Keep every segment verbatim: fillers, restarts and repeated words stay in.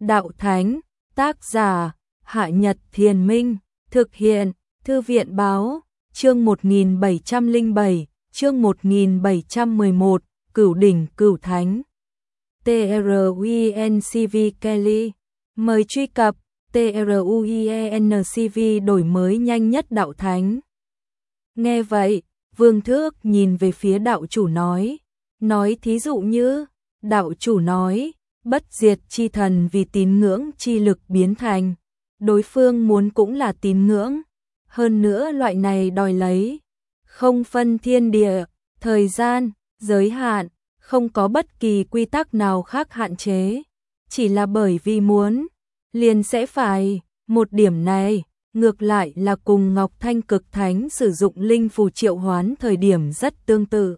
Đạo Thánh, tác giả, Hạ Nhật Thiền Minh, thực hiện, Thư viện Báo, chương một nghìn bảy trăm lẻ bảy, chương một nghìn bảy trăm mười một, Cửu Đỉnh Cửu Thánh. truencv Kelly, mời truy cập truencv đổi mới nhanh nhất Đạo Thánh. Nghe vậy, Vương Thước nhìn về phía đạo chủ nói, nói thí dụ như, đạo chủ nói, bất diệt chi thần vì tín ngưỡng chi lực biến thành, đối phương muốn cũng là tín ngưỡng, hơn nữa loại này đòi lấy, không phân thiên địa, thời gian, giới hạn, không có bất kỳ quy tắc nào khác hạn chế, chỉ là bởi vì muốn, liền sẽ phải, một điểm này, ngược lại là cùng Ngọc Thanh Cực Thánh sử dụng linh phù triệu hoán thời điểm rất tương tự.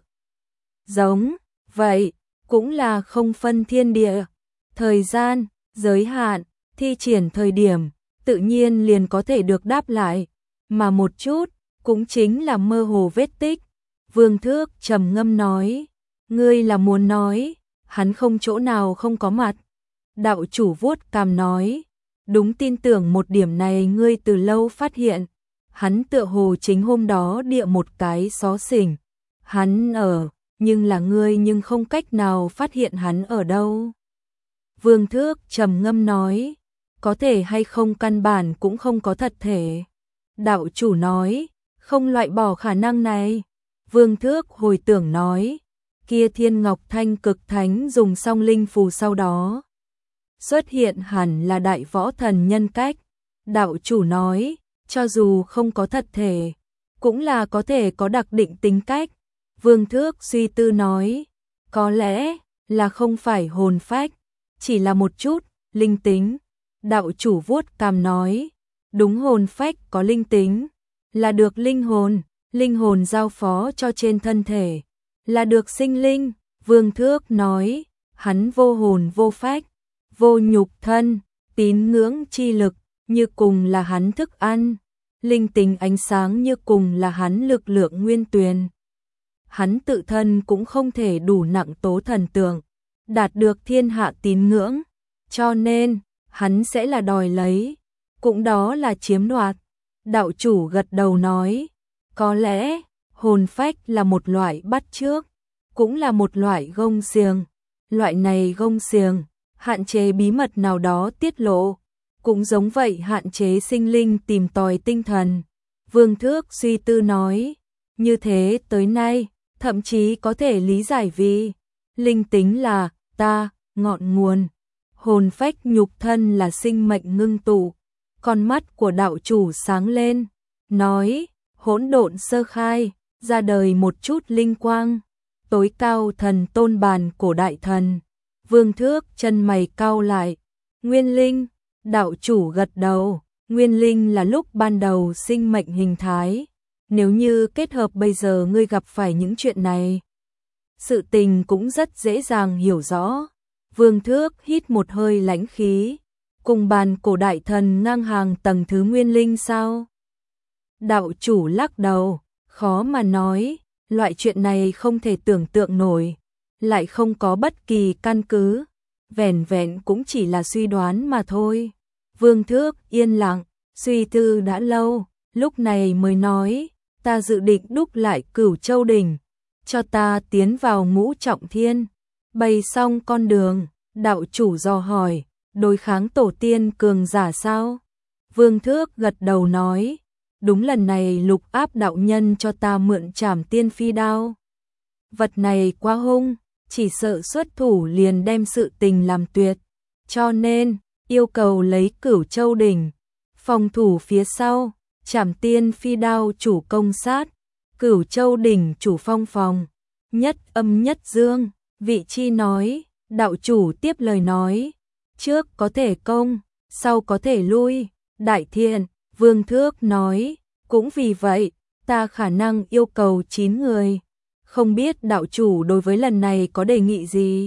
Giống, vậy, cũng là không phân thiên địa, thời gian, giới hạn, thi triển thời điểm, tự nhiên liền có thể được đáp lại, mà một chút, cũng chính là mơ hồ vết tích. Vương Thước trầm ngâm nói, ngươi là muốn nói, hắn không chỗ nào không có mặt. Đạo chủ vuốt cằm nói, đúng, tin tưởng một điểm này ngươi từ lâu phát hiện, hắn tựa hồ chính hôm đó địa một cái xó xỉnh, hắn ở, nhưng là ngươi nhưng không cách nào phát hiện hắn ở đâu. Vương Thước trầm ngâm nói, có thể hay không căn bản cũng không có thật thể. Đạo chủ nói, không loại bỏ khả năng này. Vương Thước hồi tưởng nói, kia Thiên Ngọc Thanh Cực Thánh dùng xong linh phù sau đó, xuất hiện hẳn là đại võ thần nhân cách. Đạo chủ nói, cho dù không có thật thể, cũng là có thể có đặc định tính cách. Vương Thước suy tư nói, có lẽ là không phải hồn phách, chỉ là một chút linh tính. Đạo chủ vuốt cằm nói, đúng, hồn phách có linh tính, là được linh hồn, linh hồn giao phó cho trên thân thể, là được sinh linh. Vương Thước nói, hắn vô hồn vô phách, vô nhục thân, tín ngưỡng chi lực, như cùng là hắn thức ăn, linh tính ánh sáng như cùng là hắn lực lượng nguyên tuyền. Hắn tự thân cũng không thể đủ nặng tố thần tượng, đạt được thiên hạ tín ngưỡng, cho nên, hắn sẽ là đòi lấy, cũng đó là chiếm đoạt. Đạo chủ gật đầu nói, có lẽ, hồn phách là một loại bắt chước, cũng là một loại gông xiềng, loại này gông xiềng, hạn chế bí mật nào đó tiết lộ, cũng giống vậy hạn chế sinh linh tìm tòi tinh thần. Vương Thước suy tư nói, như thế tới nay, thậm chí có thể lý giải vì, linh tính là, ta, ngọn nguồn, hồn phách nhục thân là sinh mệnh ngưng tụ. Con mắt của đạo chủ sáng lên, nói, hỗn độn sơ khai, ra đời một chút linh quang, tối cao thần tôn bàn cổ đại thần. Vương Thước chân mày cau lại, nguyên linh. Đạo chủ gật đầu, nguyên linh là lúc ban đầu sinh mệnh hình thái. Nếu như kết hợp bây giờ ngươi gặp phải những chuyện này, sự tình cũng rất dễ dàng hiểu rõ. Vương Thước hít một hơi lãnh khí, cùng bàn cổ đại thần ngang hàng tầng thứ nguyên linh sao? Đạo chủ lắc đầu, khó mà nói, loại chuyện này không thể tưởng tượng nổi, lại không có bất kỳ căn cứ, vẻn vẹn cũng chỉ là suy đoán mà thôi. Vương Thước yên lặng, suy tư đã lâu, lúc này mới nói, ta dự định đúc lại Cửu Châu Đỉnh, cho ta tiến vào ngũ trọng thiên, bày xong con đường. Đạo chủ dò hỏi, đối kháng tổ tiên cường giả sao? Vương Thước gật đầu nói, đúng, lần này Lục Áp đạo nhân cho ta mượn Trảm Tiên Phi đao. Vật này quá hung, chỉ sợ xuất thủ liền đem sự tình làm tuyệt, cho nên yêu cầu lấy Cửu Châu Đỉnh, phòng thủ phía sau. Trảm Tiên Phi đao chủ công sát, Cửu Châu Đỉnh chủ phong phòng, nhất âm nhất dương. Vị chi nói, đạo chủ tiếp lời nói, trước có thể công, sau có thể lui. Đại thiện. Vương Thước nói, cũng vì vậy, ta khả năng yêu cầu chín người, không biết đạo chủ đối với lần này có đề nghị gì?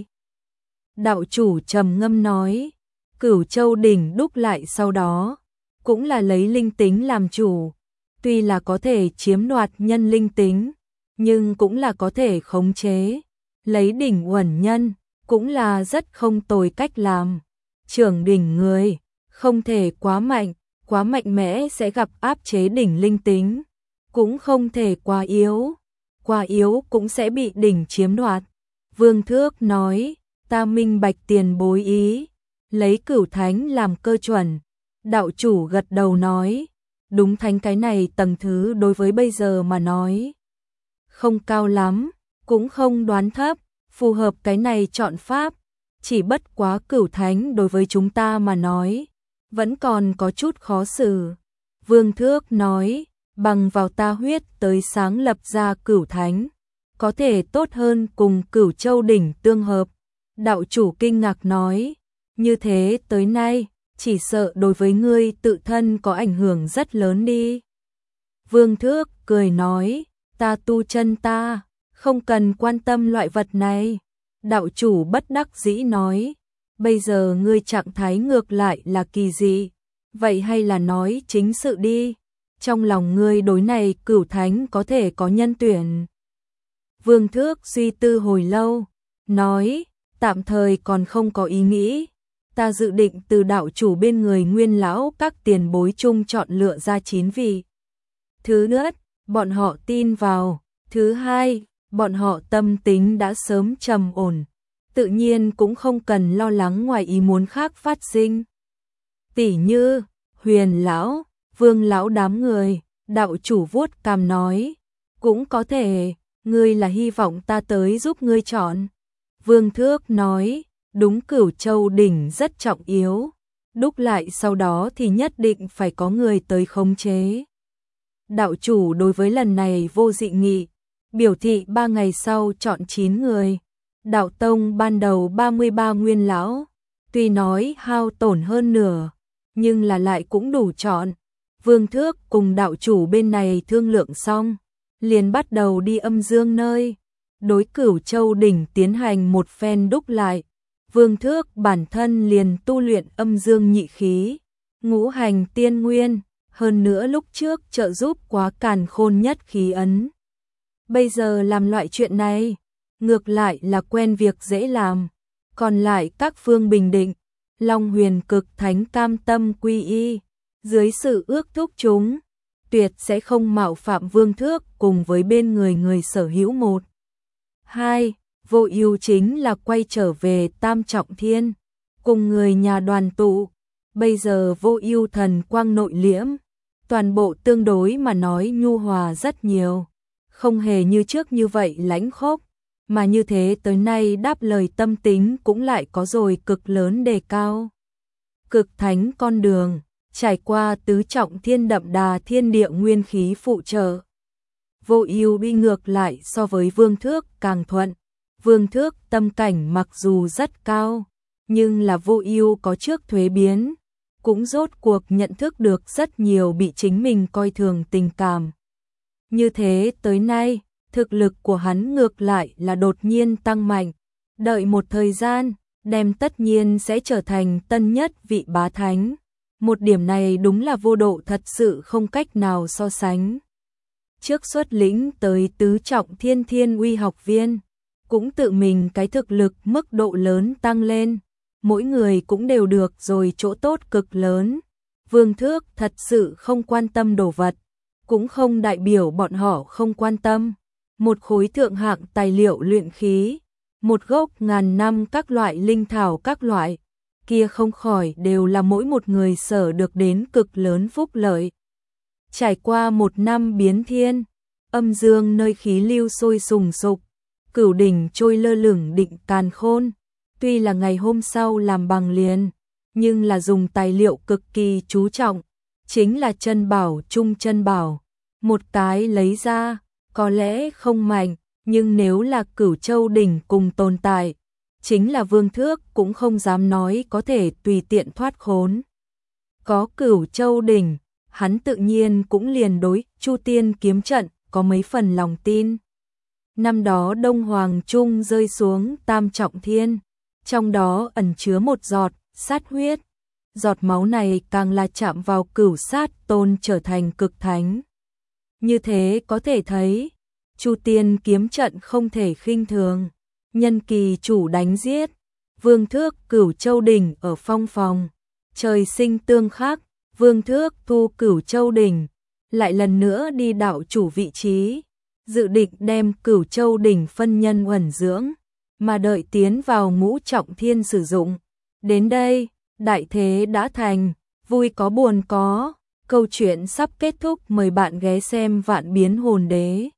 Đạo chủ trầm ngâm nói, Cửu Châu Đỉnh đúc lại sau đó, cũng là lấy linh tính làm chủ, tuy là có thể chiếm đoạt nhân linh tính, nhưng cũng là có thể khống chế, lấy đỉnh uẩn nhân, cũng là rất không tồi cách làm. trưởng đỉnh người, không thể quá mạnh, quá mạnh mẽ sẽ gặp áp chế đỉnh linh tính, cũng không thể quá yếu, quá yếu cũng sẽ bị đỉnh chiếm đoạt. Vương Thước nói, ta minh bạch tiền bối ý, lấy Cửu Thánh làm cơ chuẩn. Đạo chủ gật đầu nói, đúng, thánh cái này tầng thứ đối với bây giờ mà nói không cao lắm, cũng không đoán thấp, phù hợp cái này chọn pháp, chỉ bất quá Cửu Thánh đối với chúng ta mà nói vẫn còn có chút khó xử. Vương Thước nói, bằng vào ta huyết tới sáng lập ra Cửu Thánh, có thể tốt hơn cùng Cửu Châu đỉnh tương hợp. Đạo chủ kinh ngạc nói, như thế tới nay, chỉ sợ đối với ngươi tự thân có ảnh hưởng rất lớn đi. Vương Thước cười nói, ta tu chân ta, không cần quan tâm loại vật này. Đạo chủ bất đắc dĩ nói, bây giờ ngươi trạng thái ngược lại là kỳ dị, vậy hay là nói chính sự đi, trong lòng ngươi đối này Cửu Thánh có thể có nhân tuyển. Vương Thước suy tư hồi lâu, nói, tạm thời còn không có ý nghĩ, ta dự định từ đạo chủ bên người nguyên lão các tiền bối chung chọn lựa ra chín vị. Thứ nhất, bọn họ tin vào, thứ hai, bọn họ tâm tính đã sớm trầm ổn, tự nhiên cũng không cần lo lắng ngoài ý muốn khác phát sinh. Tỷ như, Huyền lão, Vương lão đám người, đạo chủ vuốt cằm nói, cũng có thể, ngươi là hy vọng ta tới giúp ngươi chọn. Vương Thước nói, đúng, Cửu Châu đỉnh rất trọng yếu, đúc lại sau đó thì nhất định phải có người tới khống chế. Đạo chủ đối với lần này vô dị nghị, biểu thị ba ngày sau chọn chín người. Đạo tông ban đầu ba mươi ba nguyên lão, tuy nói hao tổn hơn nửa, nhưng là lại cũng đủ chọn. Vương Thước cùng đạo chủ bên này thương lượng xong, liền bắt đầu đi Âm Dương nơi, đối Cửu Châu đỉnh tiến hành một phen đúc lại. Vương Thước bản thân liền tu luyện Âm Dương nhị khí, ngũ hành tiên nguyên, hơn nữa lúc trước trợ giúp quá Càn Khôn nhất khí ấn. Bây giờ làm loại chuyện này, ngược lại là quen việc dễ làm, còn lại các phương bình định, Long Huyền Cực Thánh cam tâm quy y, dưới sự ước thúc chúng, tuyệt sẽ không mạo phạm Vương Thước cùng với bên người người sở hữu một. Hai, Vô Ưu chính là quay trở về Tam Trọng Thiên, cùng người nhà đoàn tụ, bây giờ Vô Ưu thần quang nội liễm, toàn bộ tương đối mà nói nhu hòa rất nhiều, không hề như trước như vậy lãnh khốc, mà như thế tới nay đáp lời tâm tính cũng lại có rồi cực lớn đề cao. Cực thánh con đường, trải qua tứ trọng thiên đậm đà thiên địa nguyên khí phụ trợ. Vô Ưu đi ngược lại so với Vương Thước càng thuận. Vương Thước tâm cảnh mặc dù rất cao, nhưng là Vô Ưu có trước thuế biến, cũng rốt cuộc nhận thức được rất nhiều bị chính mình coi thường tình cảm. Như thế tới nay, thực lực của hắn ngược lại là đột nhiên tăng mạnh, đợi một thời gian, đem tất nhiên sẽ trở thành tân nhất vị bá thánh. Một điểm này đúng là Vô Độ thật sự không cách nào so sánh. Trước xuất lĩnh tới tứ trọng thiên thiên uy học viên, cũng tự mình cái thực lực mức độ lớn tăng lên, mỗi người cũng đều được rồi chỗ tốt cực lớn. Vương Thước thật sự không quan tâm đồ vật, cũng không đại biểu bọn họ không quan tâm. Một khối thượng hạng tài liệu luyện khí, một gốc ngàn năm các loại linh thảo các loại, kia không khỏi đều là mỗi một người sở được đến cực lớn phúc lợi. Trải qua một năm biến thiên, Âm Dương nơi khí lưu sôi sùng sục, Cửu đỉnh trôi lơ lửng định Càn Khôn, tuy là ngày hôm sau làm bằng liền, nhưng là dùng tài liệu cực kỳ chú trọng, chính là chân bảo trung chân bảo, một cái lấy ra, có lẽ không mạnh, nhưng nếu là Cửu Châu đỉnh cùng tồn tại, chính là Vương Thước cũng không dám nói có thể tùy tiện thoát khốn. Có Cửu Châu đỉnh, hắn tự nhiên cũng liền đối Chu Tiên kiếm trận có mấy phần lòng tin. Năm đó Đông Hoàng Trung rơi xuống Tam Trọng Thiên, trong đó ẩn chứa một giọt sát huyết, giọt máu này càng là chạm vào Cửu Sát Tôn trở thành cực thánh. Như thế có thể thấy, Chu Tiên kiếm trận không thể khinh thường, nhân kỳ chủ đánh giết, Vương Thước Cửu Châu Đỉnh ở Phong Phòng. Trời sinh tương khắc, Vương Thước thu Cửu Châu Đỉnh, lại lần nữa đi đạo chủ vị trí, dự định đem Cửu Châu Đỉnh phân nhân uẩn dưỡng, mà đợi tiến vào ngũ trọng thiên sử dụng. Đến đây, đại thế đã thành, vui có buồn có, câu chuyện sắp kết thúc, mời bạn ghé xem Vạn Biến Hồn Đế.